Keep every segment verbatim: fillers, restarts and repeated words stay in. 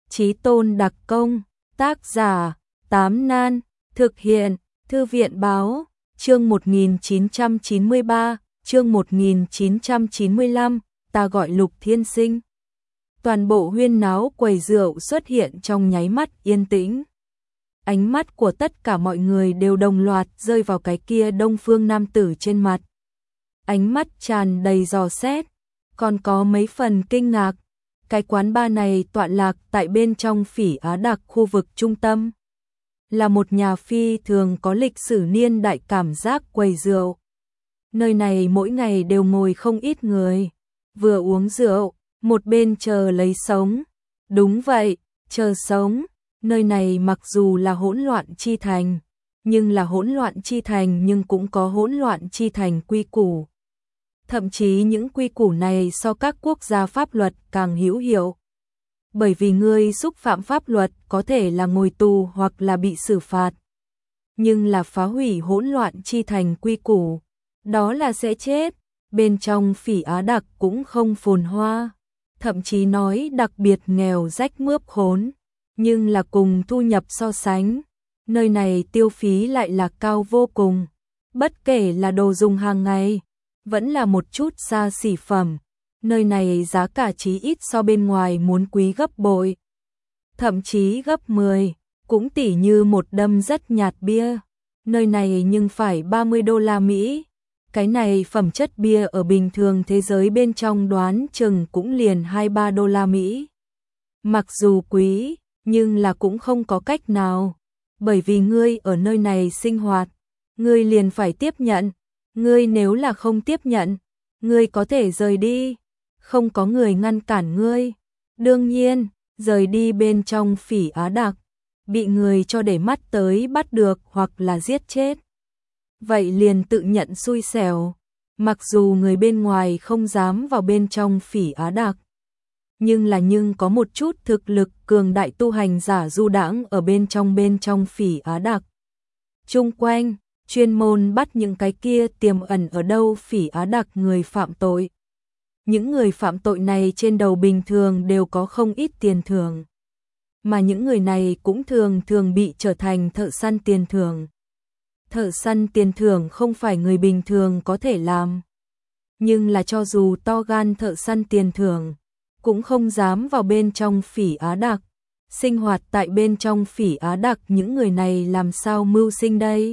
Chí Tôn đặc công, tác giả, Tám Nan, thực hiện, Thư viện báo, chương một nghìn chín trăm chín mươi ba, chương một nghìn chín trăm chín mươi lăm, ta gọi Lục Thiên Sinh. Toàn bộ huyên náo quầy rượu xuất hiện trong nháy mắt yên tĩnh. Ánh mắt của tất cả mọi người đều đồng loạt rơi vào cái kia đông phương nam tử trên mặt. Ánh mắt tràn đầy dò xét, còn có mấy phần kinh ngạc. Cái quán bar này tọa lạc tại bên trong Phỉ Á Đặc khu vực trung tâm. Là một nhà phi thường có lịch sử niên đại cảm giác quầy rượu. Nơi này mỗi ngày đều ngồi không ít người, vừa uống rượu, một bên chờ lấy sống. Đúng vậy, chờ sống. Nơi này mặc dù là hỗn loạn chi thành, nhưng là hỗn loạn chi thành nhưng cũng có hỗn loạn chi thành quy củ. Thậm chí những quy củ này so các quốc gia pháp luật càng hữu hiệu. Bởi vì ngươi xúc phạm pháp luật có thể là ngồi tù hoặc là bị xử phạt. Nhưng là phá hủy hỗn loạn chi thành quy củ, đó là sẽ chết. Bên trong Phỉ Á Đặc cũng không phồn hoa, thậm chí nói đặc biệt nghèo rách mướp khốn. Nhưng là cùng thu nhập so sánh, nơi này tiêu phí lại là cao vô cùng. Bất kể là đồ dùng hàng ngày, vẫn là một chút xa xỉ phẩm, nơi này giá cả chí ít so bên ngoài muốn quý gấp bội, thậm chí gấp mười, cũng tỉ như một đâm rất nhạt bia, nơi này nhưng phải ba mươi đô la Mỹ. Cái này phẩm chất bia ở bình thường thế giới bên trong đoán chừng cũng liền hai ba đô la Mỹ. Mặc dù quý, nhưng là cũng không có cách nào, bởi vì ngươi ở nơi này sinh hoạt, ngươi liền phải tiếp nhận. Ngươi nếu là không tiếp nhận, ngươi có thể rời đi, không có người ngăn cản ngươi. Đương nhiên, rời đi bên trong Phỉ Á Đặc, bị người cho để mắt tới bắt được hoặc là giết chết. Vậy liền tự nhận xui xẻo, mặc dù người bên ngoài không dám vào bên trong Phỉ Á Đặc. Nhưng là nhưng có một chút thực lực cường đại tu hành giả du đãng ở bên trong bên trong Phỉ Á Đặc. Chung quanh, chuyên môn bắt những cái kia tiềm ẩn ở đâu Phỉ Á Đặc người phạm tội. Những người phạm tội này trên đầu bình thường đều có không ít tiền thưởng. Mà những người này cũng thường thường bị trở thành thợ săn tiền thưởng. Thợ săn tiền thưởng không phải người bình thường có thể làm. Nhưng là cho dù to gan thợ săn tiền thưởng, cũng không dám vào bên trong Phỉ Á Đặc. Sinh hoạt tại bên trong Phỉ Á Đặc những người này làm sao mưu sinh đây?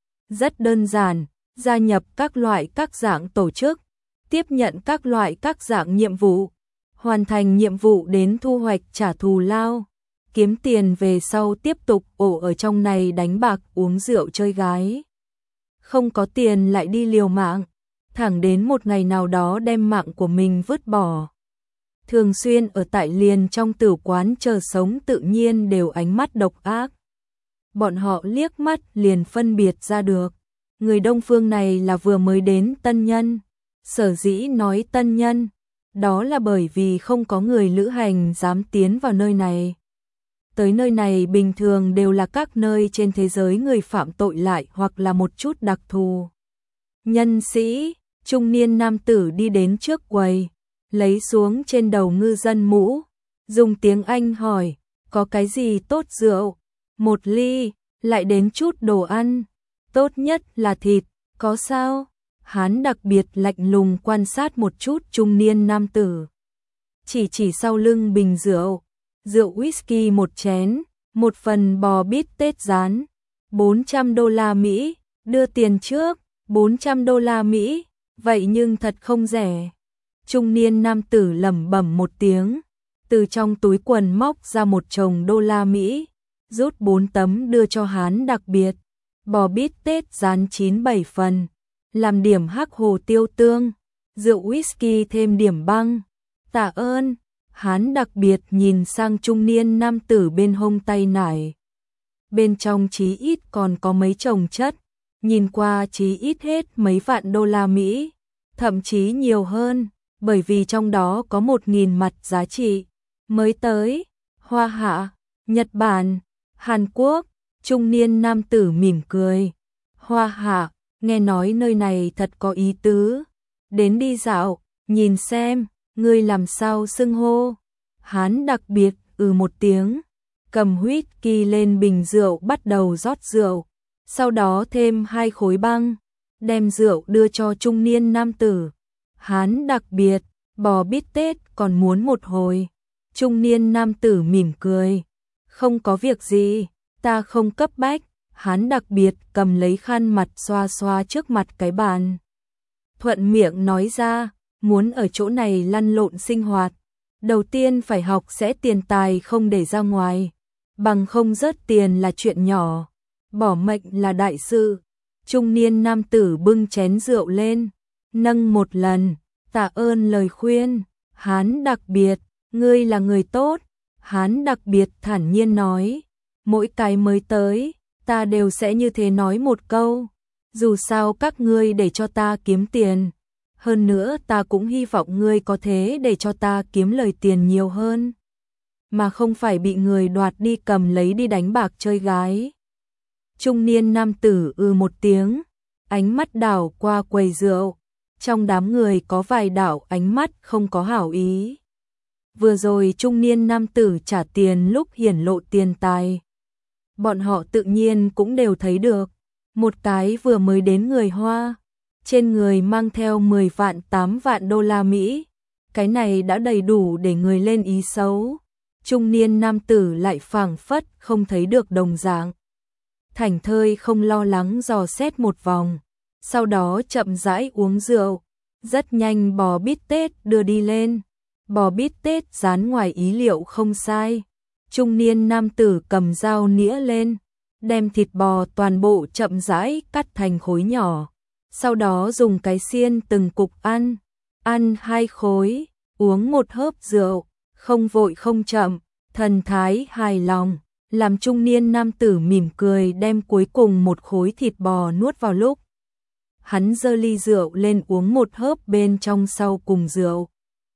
Rất đơn giản, gia nhập các loại các dạng tổ chức, tiếp nhận các loại các dạng nhiệm vụ, hoàn thành nhiệm vụ đến thu hoạch trả thù lao, kiếm tiền về sau tiếp tục ổ ở trong này đánh bạc uống rượu chơi gái. Không có tiền lại đi liều mạng, thẳng đến một ngày nào đó đem mạng của mình vứt bỏ. Thường xuyên ở tại liền trong tử quán chờ sống tự nhiên đều ánh mắt độc ác. Bọn họ liếc mắt liền phân biệt ra được, người Đông Phương này là vừa mới đến tân nhân. Sở dĩ nói tân nhân, đó là bởi vì không có người lữ hành dám tiến vào nơi này. Tới nơi này bình thường đều là các nơi trên thế giới người phạm tội lại hoặc là một chút đặc thù. Nhân sĩ, trung niên nam tử đi đến trước quầy, lấy xuống trên đầu ngư dân mũ, dùng tiếng Anh hỏi, có cái gì tốt rượu? Một ly, lại đến chút đồ ăn, tốt nhất là thịt, có sao? Hắn đặc biệt lạnh lùng quan sát một chút trung niên nam tử. Chỉ chỉ sau lưng bình rượu, rượu whisky một chén, một phần bò bít tết rán, bốn trăm đô la Mỹ, đưa tiền trước, bốn trăm đô la Mỹ, vậy nhưng thật không rẻ. Trung niên nam tử lẩm bẩm một tiếng, từ trong túi quần móc ra một chồng đô la Mỹ, rút bốn tấm đưa cho hắn đặc biệt, bò bít tết rán chín bảy phần, làm điểm hắc hồ tiêu tương, rượu whisky thêm điểm băng. Tạ ơn. Hắn đặc biệt nhìn sang trung niên nam tử bên hông tay nải. Bên trong chí ít còn có mấy chồng chất, nhìn qua chí ít hết mấy vạn đô la Mỹ, thậm chí nhiều hơn, bởi vì trong đó có một nghìn mặt giá trị. Mới tới, Hoa Hạ, Nhật Bản, Hàn Quốc, trung niên nam tử mỉm cười. Hoa Hạ, nghe nói nơi này thật có ý tứ, đến đi dạo, nhìn xem, ngươi làm sao xưng hô. Hắn đặc biệt ừ một tiếng, cầm whisky lên bình rượu bắt đầu rót rượu, sau đó thêm hai khối băng, đem rượu đưa cho trung niên nam tử. Hán đặc biệt, bò bít tết còn muốn một hồi. Trung niên nam tử mỉm cười, không có việc gì, ta không cấp bách. Hán đặc biệt cầm lấy khăn mặt xoa xoa trước mặt cái bàn. Thuận miệng nói ra, muốn ở chỗ này lăn lộn sinh hoạt, đầu tiên phải học sẽ tiền tài không để ra ngoài, bằng không rớt tiền là chuyện nhỏ, bỏ mệnh là đại sự. Trung niên nam tử bưng chén rượu lên, nâng một lần, tạ ơn lời khuyên. Hán đặc biệt, ngươi là người tốt. Hán đặc biệt thản nhiên nói, mỗi cái mới tới, ta đều sẽ như thế nói một câu, dù sao các ngươi để cho ta kiếm tiền, hơn nữa ta cũng hy vọng ngươi có thế để cho ta kiếm lời tiền nhiều hơn, mà không phải bị người đoạt đi cầm lấy đi đánh bạc chơi gái. Trung niên nam tử ừ một tiếng, ánh mắt đảo qua quầy rượu, trong đám người có vài đảo ánh mắt không có hảo ý. Vừa rồi trung niên nam tử trả tiền lúc hiển lộ tiền tài, bọn họ tự nhiên cũng đều thấy được, một cái vừa mới đến người Hoa, trên người mang theo mười vạn tám vạn đô la Mỹ, cái này đã đầy đủ để người lên ý xấu. Trung niên nam tử lại phảng phất không thấy được đồng dạng, thảnh thơi không lo lắng dò xét một vòng, sau đó chậm rãi uống rượu, rất nhanh bò bít tết đưa đi lên. Bò bít tết rán ngoài ý liệu không sai. Trung niên nam tử cầm dao nĩa lên, đem thịt bò toàn bộ chậm rãi cắt thành khối nhỏ, sau đó dùng cái xiên từng cục ăn, ăn hai khối, uống một hớp rượu, không vội không chậm, thần thái hài lòng, làm trung niên nam tử mỉm cười đem cuối cùng một khối thịt bò nuốt vào lúc. Hắn giơ ly rượu lên uống một hớp bên trong sau cùng rượu.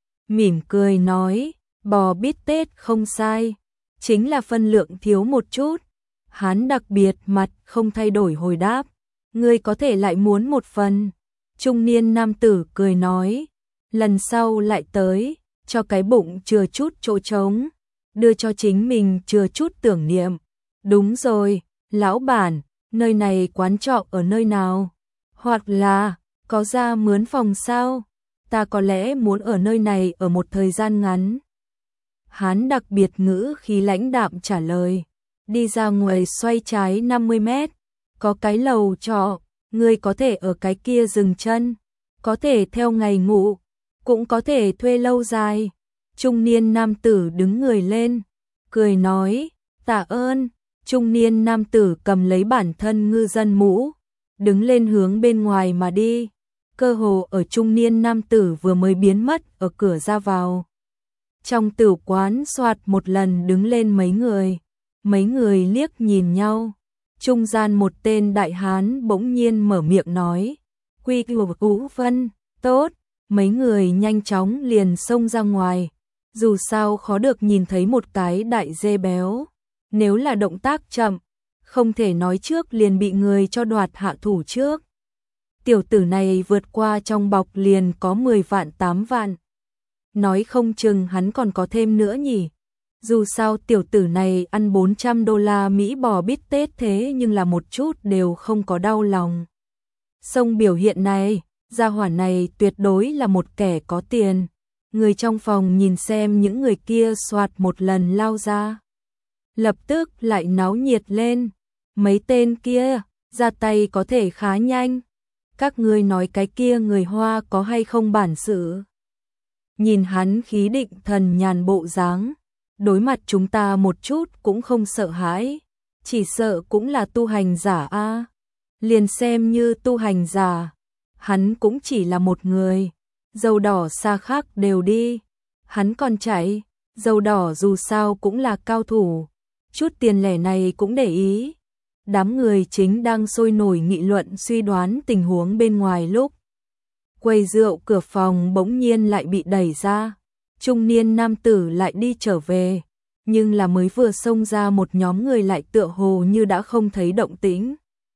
Mỉm cười nói, bò bít tết không sai, chính là phân lượng thiếu một chút. Hắn đặc biệt mặt không thay đổi hồi đáp, ngươi có thể lại muốn một phần. Trung niên nam tử cười nói, lần sau lại tới, cho cái bụng chừa chút chỗ trống, đưa cho chính mình chừa chút tưởng niệm. Đúng rồi, lão bản, nơi này quán trọ ở nơi nào? Hoặc là, có ra mướn phòng sao? Ta có lẽ muốn ở nơi này ở một thời gian ngắn. Hán đặc biệt ngữ khí lãnh đạm trả lời, đi ra ngoài xoay trái năm mươi mét, có cái lầu trọ, ngươi có thể ở cái kia dừng chân, có thể theo ngày ngủ, cũng có thể thuê lâu dài. Trung niên nam tử đứng người lên, cười nói, tạ ơn. Trung niên nam tử cầm lấy bản thân ngư dân mũ, đứng lên hướng bên ngoài mà đi. Cơ hồ ở trung niên nam tử vừa mới biến mất ở cửa ra vào. Trong tử quán soạt một lần đứng lên mấy người, mấy người liếc nhìn nhau. Trung gian một tên đại hán bỗng nhiên mở miệng nói, Quy Củ Vân, tốt. Mấy người nhanh chóng liền xông ra ngoài, dù sao khó được nhìn thấy một cái đại dê béo, nếu là động tác chậm, không thể nói trước liền bị người cho đoạt hạ thủ trước. Tiểu tử này vượt qua trong bọc liền có mười vạn tám vạn. Nói không chừng hắn còn có thêm nữa nhỉ. Dù sao tiểu tử này ăn bốn trăm đô la Mỹ bò bít tết thế nhưng là một chút đều không có đau lòng. Xong biểu hiện này, gia hỏa này tuyệt đối là một kẻ có tiền. Người trong phòng nhìn xem những người kia soạt một lần lao ra, lập tức lại náo nhiệt lên. Mấy tên kia, ra tay có thể khá nhanh. Các ngươi nói cái kia người Hoa có hay không bản sự? Nhìn hắn khí định thần nhàn bộ dáng, đối mặt chúng ta một chút cũng không sợ hãi, chỉ sợ cũng là tu hành giả a. Liền xem như tu hành giả, hắn cũng chỉ là một người, dầu đỏ xa khác đều đi, hắn còn chạy, dầu đỏ dù sao cũng là cao thủ, chút tiền lẻ này cũng để ý. Đám người chính đang sôi nổi nghị luận suy đoán tình huống bên ngoài lúc quầy rượu cửa phòng bỗng nhiên lại bị đẩy ra, trung niên nam tử lại đi trở về, nhưng là mới vừa xông ra một nhóm người lại tựa hồ như đã không thấy động tĩnh.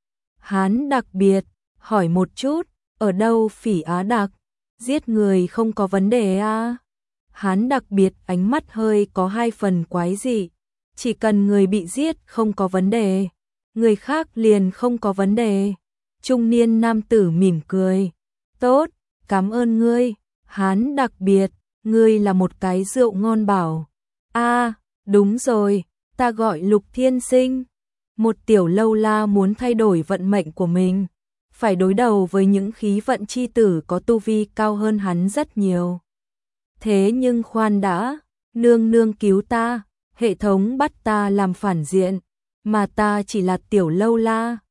Hán đặc biệt, hỏi một chút, ở đâu Phỉ Á Đặc, giết người không có vấn đề à? Hắn đặc biệt ánh mắt hơi có hai phần quái dị. Chỉ cần người bị giết không có vấn đề, người khác liền không có vấn đề. Trung niên nam tử mỉm cười. Tốt, cảm ơn ngươi. Hắn đặc biệt, ngươi là một cái rượu ngon bảo. A, đúng rồi, ta gọi Lục Thiên Sinh. Một tiểu lâu la muốn thay đổi vận mệnh của mình, phải đối đầu với những khí vận chi tử có tu vi cao hơn hắn rất nhiều. Thế nhưng khoan đã, nương nương cứu ta, hệ thống bắt ta làm phản diện, mà ta chỉ là tiểu lâu la.